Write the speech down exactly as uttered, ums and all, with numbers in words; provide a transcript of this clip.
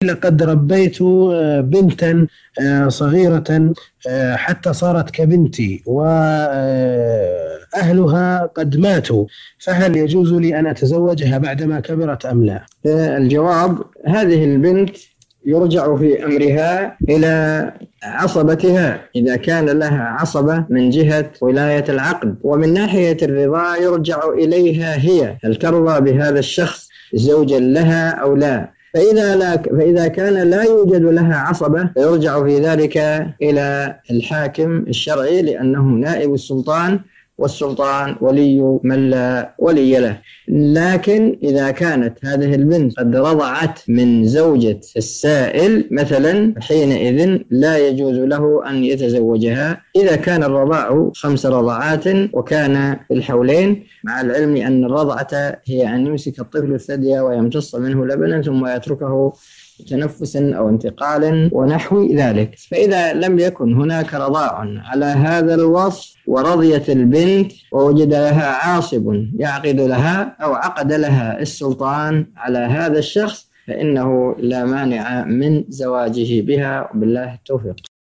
لقد ربيت بنتا صغيرة حتى صارت كبنتي وأهلها قد ماتوا، فهل يجوز لي أن أتزوجها بعدما كبرت أم لا؟ الجواب: هذه البنت يرجع في أمرها إلى عصبتها إذا كان لها عصبة من جهة ولاية العقد، ومن ناحية الرضا يرجع إليها هي، هل ترضى بهذا الشخص زوجا لها أو لا. فإذا, لا فإذا كان لا يوجد لها عصبة يرجع في ذلك إلى الحاكم الشرعي، لأنه نائب السلطان، والسلطان ولي من لا ولي له. لكن إذا كانت هذه البنت قد رضعت من زوجة السائل مثلا، حينئذ لا يجوز له أن يتزوجها إذا كان الرضاع خمس رضعات وكان الحولين، مع العلم أن الرضعة هي أن يمسك الطفل الثدي ويمتص منه لبنا ثم يتركه تنفس أو انتقال ونحو ذلك. فإذا لم يكن هناك رضاع على هذا الوصف ورضيت البنت ووجد لها عاصب يعقد لها أو عقد لها السلطان على هذا الشخص، فإنه لا مانع من زواجه بها، وبالله التوفيق.